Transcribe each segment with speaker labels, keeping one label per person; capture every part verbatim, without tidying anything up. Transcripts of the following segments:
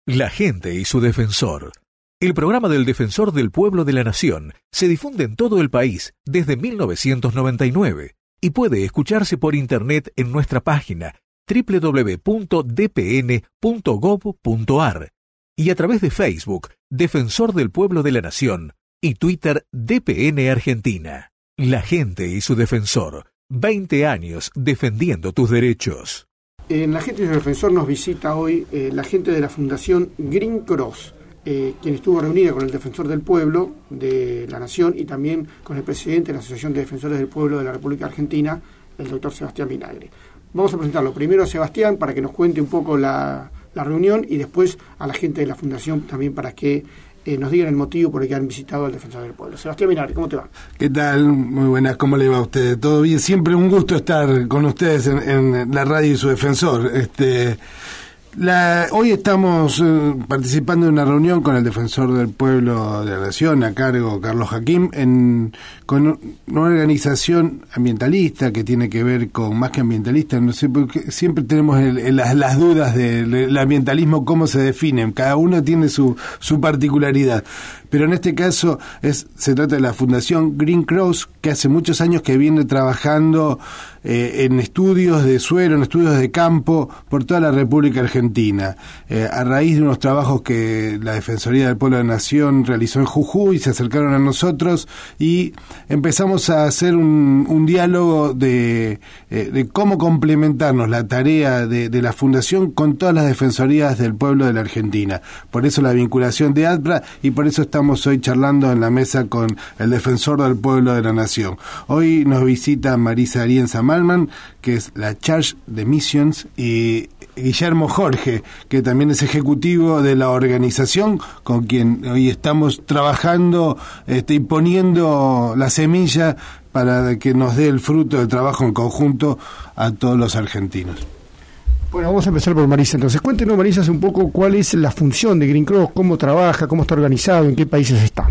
Speaker 1: La gente y su defensor. El programa del Defensor del Pueblo de la Nación se difunde en todo el país desde mil novecientos noventa y nueve y puede escucharse por internet en nuestra página doble u doble u doble u punto d p n punto gov punto a r y a través de Facebook, Defensor del Pueblo de la Nación, y Twitter, D P N Argentina. La gente y su defensor. veinte años defendiendo tus derechos.
Speaker 2: En La gente y su defensor nos visita hoy eh, la gente de la Fundación Green Cross, eh, quien estuvo reunida con el Defensor del Pueblo de la Nación y también con el presidente de la Asociación de Defensores del Pueblo de la República Argentina, el doctor Sebastián Vinagre. Vamos a presentarlo primero a Sebastián para que nos cuente un poco la, la reunión y después a la gente de la Fundación también para que eh, nos digan el motivo por el que han visitado al Defensor del Pueblo. Sebastián Vinagre, ¿cómo te va?
Speaker 3: ¿Qué tal? Muy buenas, ¿cómo le va a usted? ¿Todo bien? Siempre un gusto estar con ustedes en, en la radio y su defensor. Este, la, hoy estamos eh, participando en una reunión con el Defensor del Pueblo de la Nación, a cargo Carlos Jaquín, en, con una organización ambientalista que tiene que ver con, más que ambientalista, no sé, porque siempre tenemos el, el, las, las dudas del ambientalismo, cómo se definen, cada uno tiene su, su particularidad. Pero en este caso es se trata de la Fundación Green Cross, que hace muchos años que viene trabajando eh, en estudios de suelo, en estudios de campo por toda la República Argentina. Eh, a raíz de unos trabajos que la Defensoría del Pueblo de la Nación realizó en Jujuy, se acercaron a nosotros y empezamos a hacer un, un diálogo de, eh, de cómo complementarnos la tarea de, de la Fundación con todas las defensorías del pueblo de la Argentina. Por eso la vinculación de ADPRA y por eso estamos Estamos hoy charlando en la mesa con el Defensor del Pueblo de la Nación. Hoy nos visita Marisa Arienza Malman, que es la Charge de Missions, y Guillermo Jorge, que también es ejecutivo de la organización, con quien hoy estamos trabajando este, y poniendo la semilla para que nos dé el fruto del trabajo en conjunto a todos los argentinos.
Speaker 2: Bueno, vamos a empezar por Marisa. Entonces, cuéntenos, Marisa, un poco cuál es la función de Green Cross, cómo trabaja, cómo está organizado, en qué países está.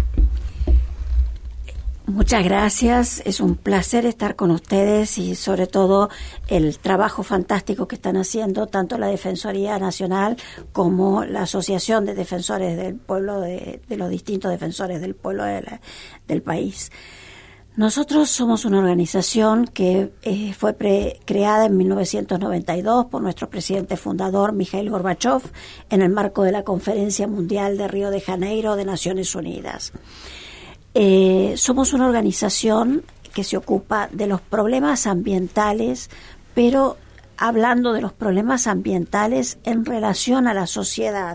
Speaker 4: Muchas gracias, es un placer estar con ustedes y sobre todo el trabajo fantástico que están haciendo tanto la Defensoría Nacional como la Asociación de Defensores del Pueblo, de, de los distintos defensores del pueblo de la, del país. Nosotros somos una organización que eh, fue pre- creada en mil novecientos noventa y dos por nuestro presidente fundador, Mikhail Gorbachev, en el marco de la Conferencia Mundial de Río de Janeiro de Naciones Unidas. Eh, somos una organización que se ocupa de los problemas ambientales, pero hablando de los problemas ambientales en relación a la sociedad.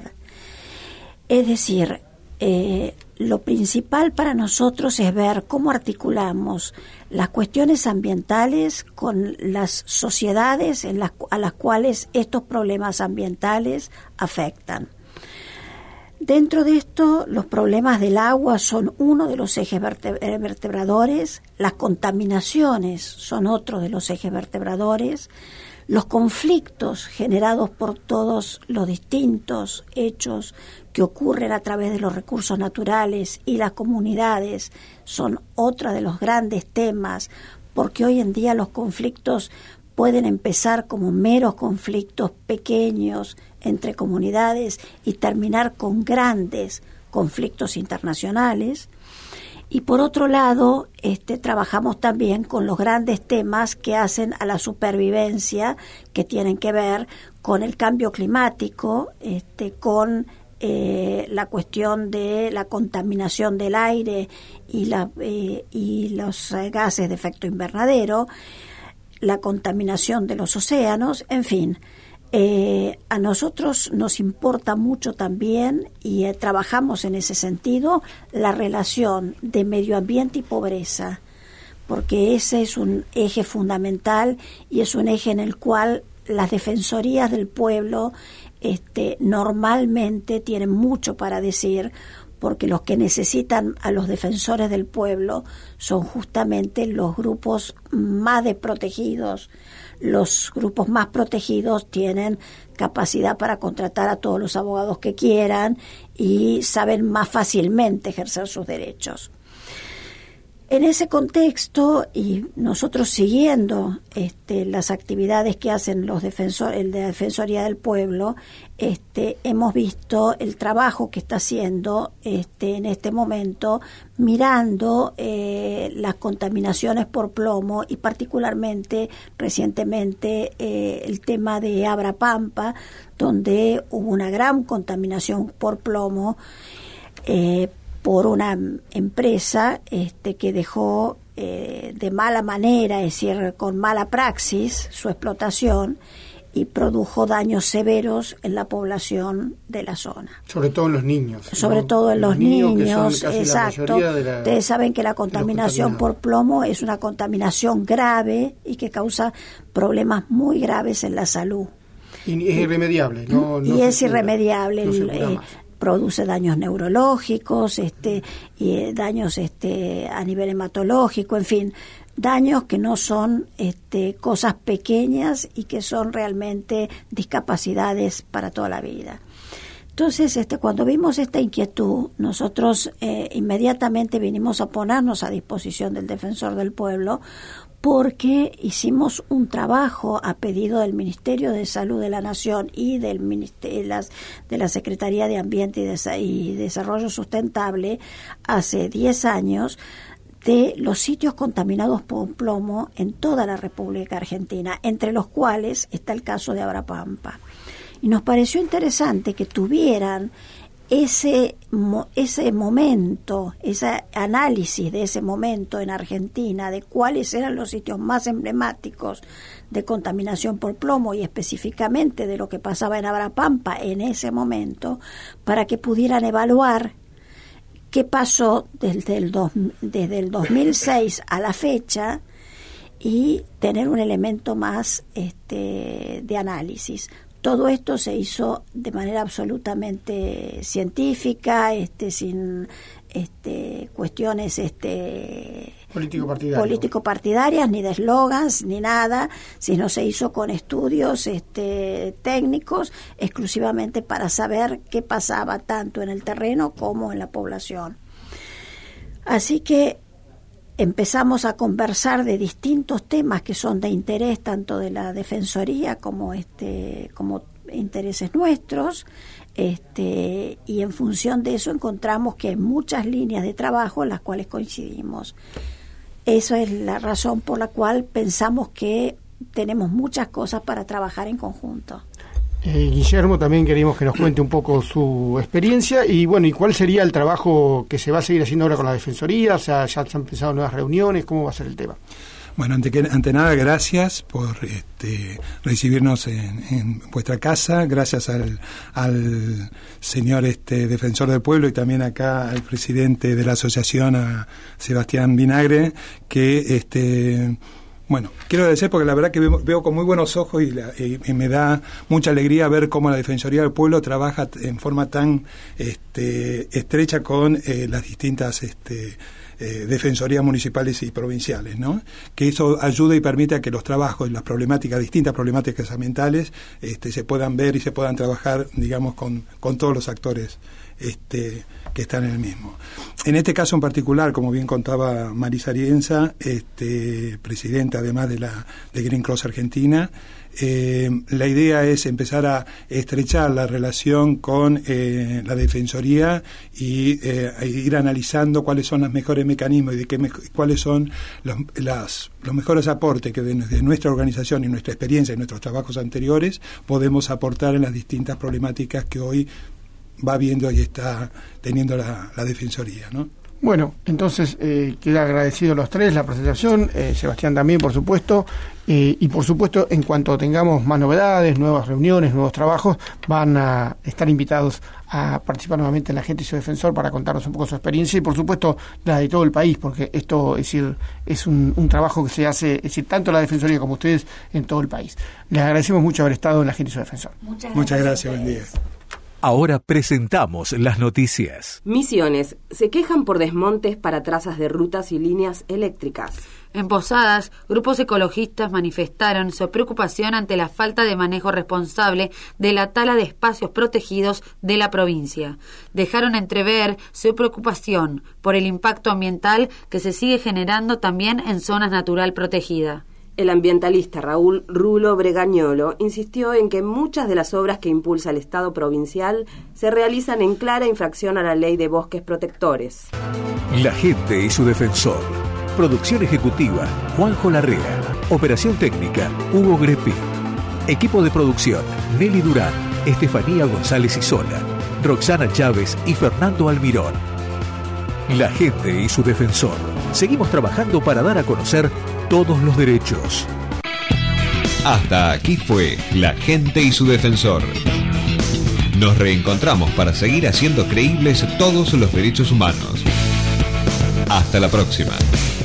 Speaker 4: Es decir, eh, lo principal para nosotros es ver cómo articulamos las cuestiones ambientales con las sociedades en las, a las cuales estos problemas ambientales afectan. Dentro de esto, los problemas del agua son uno de los ejes vertebradores, las contaminaciones son otro de los ejes vertebradores, los conflictos generados por todos los distintos hechos que ocurren a través de los recursos naturales y las comunidades son otro de los grandes temas, porque hoy en día los conflictos pueden empezar como meros conflictos pequeños entre comunidades y terminar con grandes conflictos internacionales. Y por otro lado, este, trabajamos también con los grandes temas que hacen a la supervivencia, que tienen que ver con el cambio climático, este, con eh, la cuestión de la contaminación del aire y, la, eh, y los eh, gases de efecto invernadero, la contaminación de los océanos, en fin. Eh, a nosotros nos importa mucho también y eh, trabajamos en ese sentido la relación de medio ambiente y pobreza, porque ese es un eje fundamental y es un eje en el cual las defensorías del pueblo este, normalmente tienen mucho para decir, porque los que necesitan a los defensores del pueblo son justamente los grupos más desprotegidos. Los grupos más protegidos tienen capacidad para contratar a todos los abogados que quieran y saben más fácilmente ejercer sus derechos. En ese contexto, y nosotros siguiendo este, las actividades que hacen los defensores, el de la Defensoría del Pueblo, este, hemos visto el trabajo que está haciendo este, en este momento, mirando eh, las contaminaciones por plomo y particularmente recientemente eh, el tema de Abrapampa, donde hubo una gran contaminación por plomo, eh, por una empresa este, que dejó eh, de mala manera, es decir, con mala praxis, su explotación y produjo daños severos en la población de la zona.
Speaker 2: Sobre todo en los niños.
Speaker 4: Sobre ¿no? todo en los, los niños, niños exacto. La, Ustedes saben que la contaminación por plomo es una contaminación grave y que causa problemas muy graves en la salud.
Speaker 2: Y es irremediable, ¿no? no
Speaker 4: y es irremediable.
Speaker 2: No
Speaker 4: el, eh, produce daños neurológicos, este, y eh, daños este, a nivel hematológico, en fin, daños que no son este, cosas pequeñas y que son realmente discapacidades para toda la vida. Entonces, este, cuando vimos esta inquietud, nosotros eh, inmediatamente vinimos a ponernos a disposición del Defensor del Pueblo, porque hicimos un trabajo a pedido del Ministerio de Salud de la Nación y del Ministerio, de, las, de la Secretaría de Ambiente y, de, y Desarrollo Sustentable hace diez años, de los sitios contaminados por plomo en toda la República Argentina, entre los cuales está el caso de Abrapampa. Y nos pareció interesante que tuvieran ese ese momento, ese análisis de ese momento en Argentina, de cuáles eran los sitios más emblemáticos de contaminación por plomo y específicamente de lo que pasaba en Abrapampa en ese momento, para que pudieran evaluar qué pasó desde el, dos, desde el dos mil seis a la fecha y tener un elemento más este, de análisis. Todo esto se hizo de manera absolutamente científica, este, sin este, cuestiones este,
Speaker 2: político-partidarias.
Speaker 4: político-partidarias, ni de eslogans, ni nada, sino se hizo con estudios este, técnicos exclusivamente para saber qué pasaba tanto en el terreno como en la población. Así que empezamos a conversar de distintos temas que son de interés tanto de la Defensoría como este como intereses nuestros, este y en función de eso encontramos que hay muchas líneas de trabajo en las cuales coincidimos. Esa es la razón por la cual pensamos que tenemos muchas cosas para trabajar en conjunto.
Speaker 2: Eh, Guillermo, también queríamos que nos cuente un poco su experiencia y bueno, y cuál sería el trabajo que se va a seguir haciendo ahora con la Defensoría, o sea, ya se han empezado nuevas reuniones, ¿cómo va a ser el tema?
Speaker 5: Bueno, ante, que, ante nada, gracias por este, recibirnos en, en vuestra casa, gracias al, al señor este, Defensor del Pueblo y también acá al presidente de la asociación, a Sebastián Vinagre, que este bueno, quiero agradecer porque la verdad que veo, veo con muy buenos ojos y, la, y, y me da mucha alegría ver cómo la Defensoría del Pueblo trabaja en forma tan este, estrecha con eh, las distintas este, eh, defensorías municipales y provinciales, ¿no? Que eso ayude y permita que los trabajos y las problemáticas, distintas problemáticas ambientales, este, se puedan ver y se puedan trabajar, digamos, con, con todos los actores este, que están en el mismo. En este caso en particular, como bien contaba Marisa Arienza, este, presidenta además de la de Green Cross Argentina, eh, la idea es empezar a estrechar la relación con eh, la Defensoría y eh, ir analizando cuáles son los mejores mecanismos y de qué me, cuáles son los, las, los mejores aportes que desde nuestra organización y nuestra experiencia y nuestros trabajos anteriores podemos aportar en las distintas problemáticas que hoy va viendo y está teniendo la, la Defensoría, ¿no?
Speaker 2: Bueno, entonces eh, queda agradecido los tres la presentación, eh, Sebastián también, por supuesto, eh, y por supuesto, en cuanto tengamos más novedades, nuevas reuniones, nuevos trabajos, van a estar invitados a participar nuevamente en La Gente y su Defensor para contarnos un poco su experiencia y, por supuesto, la de todo el país, porque esto es decir es un, un trabajo que se hace, es decir, tanto la Defensoría como ustedes en todo el país. Les agradecemos mucho haber estado en La Gente y su Defensor.
Speaker 4: Muchas gracias.
Speaker 5: Muchas gracias, buen día.
Speaker 1: Ahora presentamos las noticias.
Speaker 6: Misiones. Se quejan por desmontes para trazas de rutas y líneas eléctricas.
Speaker 7: En Posadas, grupos ecologistas manifestaron su preocupación ante la falta de manejo responsable de la tala de espacios protegidos de la provincia. Dejaron entrever su preocupación por el impacto ambiental que se sigue generando también en zonas natural protegida.
Speaker 6: El ambientalista Raúl Rulo Bregañolo insistió en que muchas de las obras que impulsa el Estado provincial se realizan en clara infracción a la ley de bosques protectores.
Speaker 1: La gente y su defensor. Producción ejecutiva, Juanjo Larrea. Operación técnica, Hugo Greppi. Equipo de producción, Nelly Durán, Estefanía González Isola, Roxana Chávez y Fernando Almirón. La gente y su defensor. Seguimos trabajando para dar a conocer todos los derechos.
Speaker 8: Hasta aquí fue La gente y su defensor. Nos reencontramos para seguir haciendo creíbles todos los derechos humanos. Hasta la próxima.